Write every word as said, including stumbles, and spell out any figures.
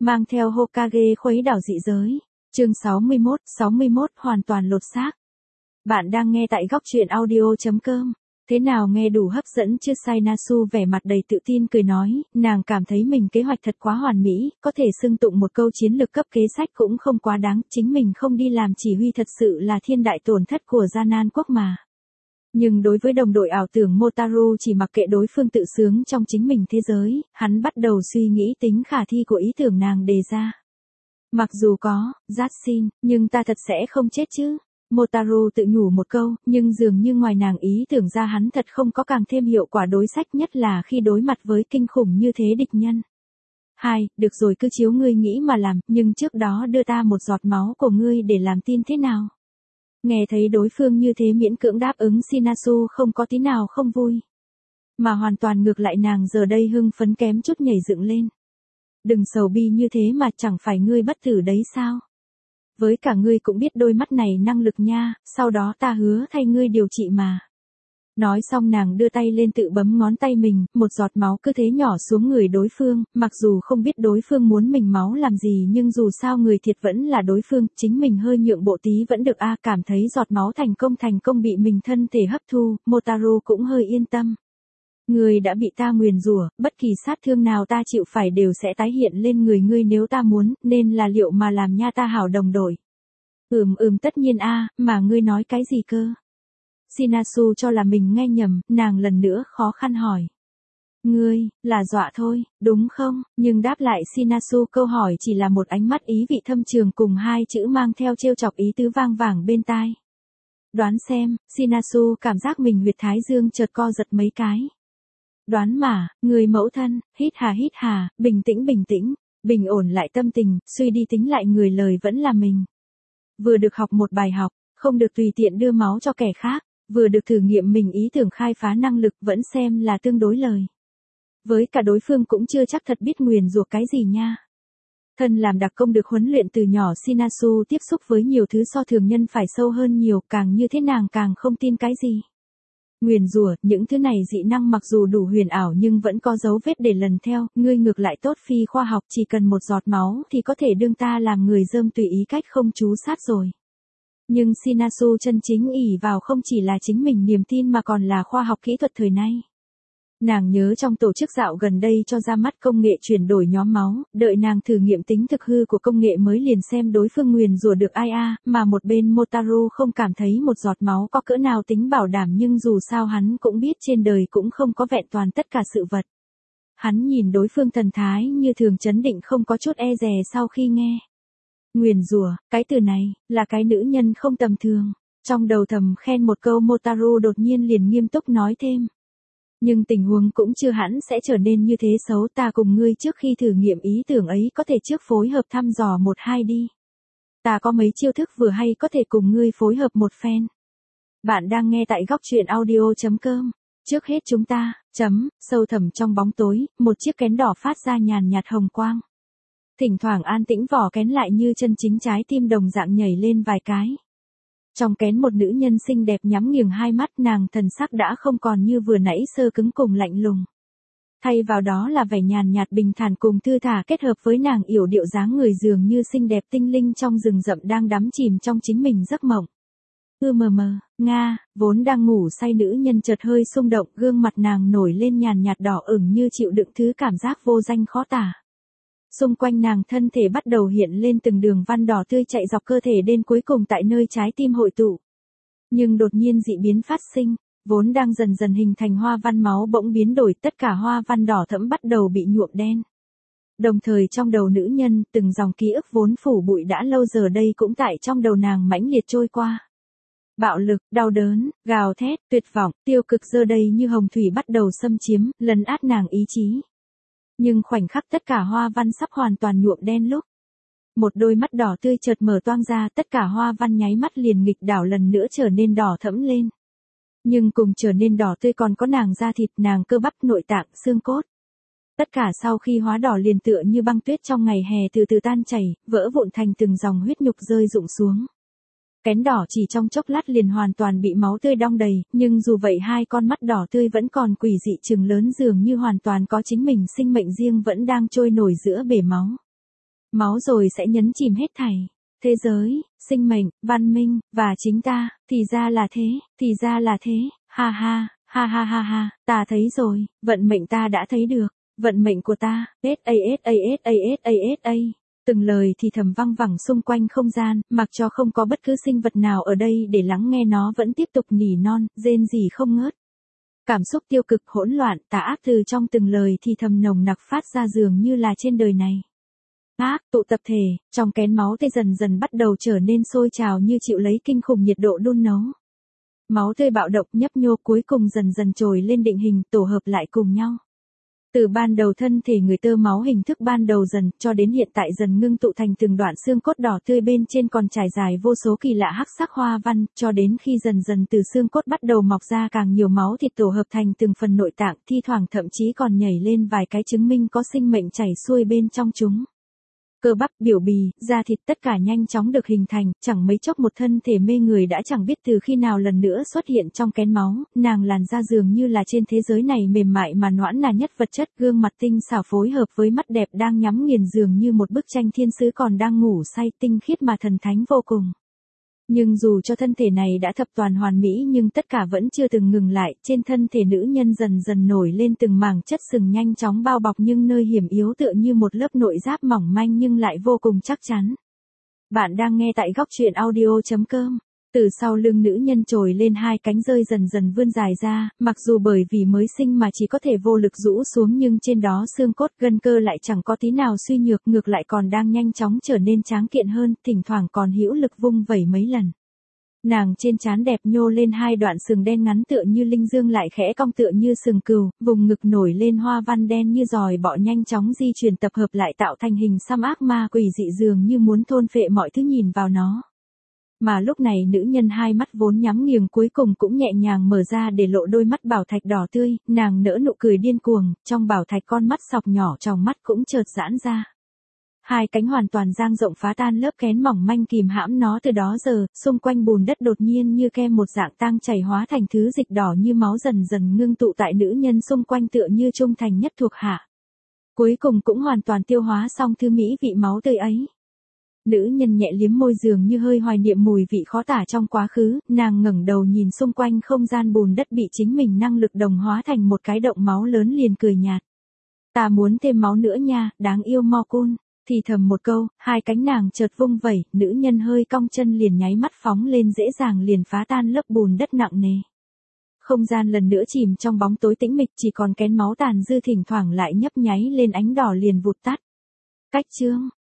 mang theo Hokage khuấy đảo dị giới. Chương sáu mươi mốt, sáu mươi mốt hoàn toàn lột xác. Bạn đang nghe tại góc truyện audio chấm com. Thế nào nghe đủ hấp dẫn chưa? Sainasu vẻ mặt đầy tự tin cười nói, nàng cảm thấy mình kế hoạch thật quá hoàn mỹ, có thể xưng tụng một câu chiến lược cấp kế sách cũng không quá đáng, chính mình không đi làm chỉ huy thật sự là thiên đại tổn thất của Gia Nan quốc mà. Nhưng đối với đồng đội ảo tưởng Motaru chỉ mặc kệ đối phương tự sướng trong chính mình thế giới, hắn bắt đầu suy nghĩ tính khả thi của ý tưởng nàng đề ra. Mặc dù có, Jashin, nhưng ta thật sẽ không chết chứ. Motaru tự nhủ một câu, nhưng dường như ngoài nàng ý tưởng ra hắn thật không có càng thêm hiệu quả đối sách, nhất là khi đối mặt với kinh khủng như thế địch nhân. Hai, được rồi, cứ chiếu ngươi nghĩ mà làm, nhưng trước đó đưa ta một giọt máu của ngươi để làm tin thế nào? Nghe thấy đối phương như thế miễn cưỡng đáp ứng, Shinasu không có tí nào không vui. Mà hoàn toàn ngược lại, nàng giờ đây hưng phấn kém chút nhảy dựng lên. Đừng sầu bi như thế mà, chẳng phải ngươi bất tử đấy sao? Với cả ngươi cũng biết đôi mắt này năng lực nha, sau đó ta hứa thay ngươi điều trị mà. Nói xong nàng đưa tay lên tự bấm ngón tay mình, một giọt máu cứ thế nhỏ xuống người đối phương, mặc dù không biết đối phương muốn mình máu làm gì nhưng dù sao người thiệt vẫn là đối phương, chính mình hơi nhượng bộ tí vẫn được a. Cảm thấy giọt máu thành công thành công bị mình thân thể hấp thu, Motaru cũng hơi yên tâm. Ngươi đã bị ta nguyền rủa, bất kỳ sát thương nào ta chịu phải đều sẽ tái hiện lên người ngươi nếu ta muốn, nên là liệu mà làm nha ta hảo đồng đội. Ừm ừm tất nhiên a, mà ngươi nói cái gì cơ? Shinasu cho là mình nghe nhầm, nàng lần nữa khó khăn hỏi. Ngươi, là dọa thôi, đúng không? Nhưng đáp lại Shinasu câu hỏi chỉ là một ánh mắt ý vị thâm trường cùng hai chữ mang theo trêu chọc ý tứ vang vẳng bên tai. Đoán xem, Shinasu cảm giác mình huyệt thái dương chợt co giật mấy cái. Đoán mà, người mẫu thân, hít hà hít hà, bình tĩnh bình tĩnh, bình ổn lại tâm tình, suy đi tính lại người lời vẫn là mình. Vừa được học một bài học, không được tùy tiện đưa máu cho kẻ khác, vừa được thử nghiệm mình ý tưởng khai phá năng lực vẫn xem là tương đối lời. Với cả đối phương cũng chưa chắc thật biết nguyền rủa cái gì nha. Thân làm đặc công được huấn luyện từ nhỏ, Shinasu tiếp xúc với nhiều thứ so thường nhân phải sâu hơn nhiều, càng như thế nàng càng không tin cái gì. Nguyền rủa, những thứ này dị năng mặc dù đủ huyền ảo nhưng vẫn có dấu vết để lần theo, ngươi ngược lại tốt phi khoa học, chỉ cần một giọt máu thì có thể đương ta làm người dơm tùy ý cách không chú sát rồi. Nhưng Shinasu chân chính ỷ vào không chỉ là chính mình niềm tin mà còn là khoa học kỹ thuật thời nay. Nàng nhớ trong tổ chức dạo gần đây cho ra mắt công nghệ chuyển đổi nhóm máu, đợi nàng thử nghiệm tính thực hư của công nghệ mới liền xem đối phương nguyền rủa được ai a, mà một bên Motaru không cảm thấy một giọt máu có cỡ nào tính bảo đảm, nhưng dù sao hắn cũng biết trên đời cũng không có vẹn toàn tất cả sự vật. Hắn nhìn đối phương thần thái như thường chấn định không có chút e dè sau khi nghe. Nguyền rủa, cái từ này, là cái nữ nhân không tầm thường. Trong đầu thầm khen một câu, Motaru đột nhiên liền nghiêm túc nói thêm. Nhưng tình huống cũng chưa hẳn sẽ trở nên như thế xấu, ta cùng ngươi trước khi thử nghiệm ý tưởng ấy có thể trước phối hợp thăm dò một hai đi. Ta có mấy chiêu thức vừa hay có thể cùng ngươi phối hợp một phen. Bạn đang nghe tại góc truyện audio chấm com. Trước hết chúng ta, chấm, sâu thẳm trong bóng tối, một chiếc kén đỏ phát ra nhàn nhạt hồng quang. Thỉnh thoảng an tĩnh vỏ kén lại như chân chính trái tim đồng dạng nhảy lên vài cái. Trong kén một nữ nhân xinh đẹp nhắm nghiền hai mắt, nàng thần sắc đã không còn như vừa nãy sơ cứng cùng lạnh lùng. Thay vào đó là vẻ nhàn nhạt bình thản cùng thư thả, kết hợp với nàng yểu điệu dáng người dường như xinh đẹp tinh linh trong rừng rậm đang đắm chìm trong chính mình giấc mộng. Ư mờ mờ, Nga, vốn đang ngủ say nữ nhân chợt hơi xung động, gương mặt nàng nổi lên nhàn nhạt đỏ ửng như chịu đựng thứ cảm giác vô danh khó tả. Xung quanh nàng thân thể bắt đầu hiện lên từng đường văn đỏ tươi chạy dọc cơ thể đến cuối cùng tại nơi trái tim hội tụ. Nhưng đột nhiên dị biến phát sinh, vốn đang dần dần hình thành hoa văn máu bỗng biến đổi, tất cả hoa văn đỏ thẫm bắt đầu bị nhuộm đen. Đồng thời trong đầu nữ nhân, từng dòng ký ức vốn phủ bụi đã lâu giờ đây cũng tại trong đầu nàng mãnh liệt trôi qua. Bạo lực, đau đớn, gào thét, tuyệt vọng, tiêu cực giờ đây như hồng thủy bắt đầu xâm chiếm, lấn át nàng ý chí. Nhưng khoảnh khắc tất cả hoa văn sắp hoàn toàn nhuộm đen lúc, một đôi mắt đỏ tươi chợt mở toang ra, tất cả hoa văn nháy mắt liền nghịch đảo lần nữa trở nên đỏ thẫm lên. Nhưng cùng trở nên đỏ tươi còn có nàng da thịt, nàng cơ bắp, nội tạng, xương cốt. Tất cả sau khi hóa đỏ liền tựa như băng tuyết trong ngày hè từ từ tan chảy, vỡ vụn thành từng dòng huyết nhục rơi rụng xuống. Kén đỏ chỉ trong chốc lát liền hoàn toàn bị máu tươi đong đầy, nhưng dù vậy hai con mắt đỏ tươi vẫn còn quỷ dị trừng lớn, dường như hoàn toàn có chính mình sinh mệnh riêng vẫn đang trôi nổi giữa bể máu. Máu rồi sẽ nhấn chìm hết thảy. Thế giới, sinh mệnh, văn minh, và chính ta, thì ra là thế, thì ra là thế, ha ha, ha ha ha ha, ta thấy rồi, vận mệnh ta đã thấy được, vận mệnh của ta, ét a ét a ét a ét a ét a. Từng lời thì thầm văng vẳng xung quanh không gian, mặc cho không có bất cứ sinh vật nào ở đây để lắng nghe nó vẫn tiếp tục nỉ non, rên rỉ không ngớt. Cảm xúc tiêu cực hỗn loạn, tà ác từ trong từng lời thì thầm nồng nặc phát ra dường như là trên đời này. Ác, tụ tập thể, trong kén máu tươi dần dần bắt đầu trở nên sôi trào như chịu lấy kinh khủng nhiệt độ đun nấu. Máu tươi bạo động nhấp nhô cuối cùng dần dần trồi lên định hình tổ hợp lại cùng nhau. Từ ban đầu thân thể người tơ máu hình thức ban đầu dần, cho đến hiện tại dần ngưng tụ thành từng đoạn xương cốt đỏ tươi bên trên còn trải dài vô số kỳ lạ hắc sắc hoa văn, cho đến khi dần dần từ xương cốt bắt đầu mọc ra càng nhiều máu thịt tổ hợp thành từng phần nội tạng, thi thoảng thậm chí còn nhảy lên vài cái chứng minh có sinh mệnh chảy xuôi bên trong chúng. Cơ bắp, biểu bì, da thịt tất cả nhanh chóng được hình thành, chẳng mấy chốc một thân thể mê người đã chẳng biết từ khi nào lần nữa xuất hiện trong kén máu, nàng làn da dường như là trên thế giới này mềm mại mà nõn nà nhất vật chất, gương mặt tinh xảo phối hợp với mắt đẹp đang nhắm nghiền dường như một bức tranh thiên sứ còn đang ngủ say, tinh khiết mà thần thánh vô cùng. Nhưng dù cho thân thể này đã thập toàn hoàn mỹ nhưng tất cả vẫn chưa từng ngừng lại, trên thân thể nữ nhân dần dần nổi lên từng mảng chất sừng nhanh chóng bao bọc nhưng nơi hiểm yếu tựa như một lớp nội giáp mỏng manh nhưng lại vô cùng chắc chắn. Bạn đang nghe tại góc truyện audio chấm com. Từ sau lưng nữ nhân trồi lên hai cánh rơi dần dần vươn dài ra, mặc dù bởi vì mới sinh mà chỉ có thể vô lực rũ xuống nhưng trên đó xương cốt gân cơ lại chẳng có tí nào suy nhược, ngược lại còn đang nhanh chóng trở nên tráng kiện hơn, thỉnh thoảng còn hữu lực vung vẩy mấy lần. Nàng trên trán đẹp nhô lên hai đoạn sừng đen ngắn tựa như linh dương lại khẽ cong tựa như sừng cừu, vùng ngực nổi lên hoa văn đen như giòi bọ nhanh chóng di chuyển tập hợp lại tạo thành hình xăm ác ma quỷ dị dường như muốn thôn phệ mọi thứ nhìn vào nó. Mà lúc này nữ nhân hai mắt vốn nhắm nghiền cuối cùng cũng nhẹ nhàng mở ra để lộ đôi mắt bảo thạch đỏ tươi, nàng nở nụ cười điên cuồng, trong bảo thạch con mắt sọc nhỏ trong mắt cũng chợt giãn ra. Hai cánh hoàn toàn dang rộng phá tan lớp kén mỏng manh kìm hãm nó từ đó giờ, xung quanh bùn đất đột nhiên như kem một dạng tang chảy hóa thành thứ dịch đỏ như máu dần dần ngưng tụ tại nữ nhân xung quanh tựa như trung thành nhất thuộc hạ. Cuối cùng cũng hoàn toàn tiêu hóa xong thứ mỹ vị máu tươi ấy. Nữ nhân nhẹ liếm môi dường như hơi hoài niệm mùi vị khó tả trong quá khứ, nàng ngẩng đầu nhìn xung quanh không gian bùn đất bị chính mình năng lực đồng hóa thành một cái động máu lớn liền cười nhạt. Ta muốn thêm máu nữa nha, đáng yêu Mo-kun, thì thầm một câu, hai cánh nàng chợt vung vẩy, nữ nhân hơi cong chân liền nháy mắt phóng lên dễ dàng liền phá tan lớp bùn đất nặng nề. Không gian lần nữa chìm trong bóng tối tĩnh mịch chỉ còn kén máu tàn dư thỉnh thoảng lại nhấp nháy lên ánh đỏ liền vụt tắt. Cách chương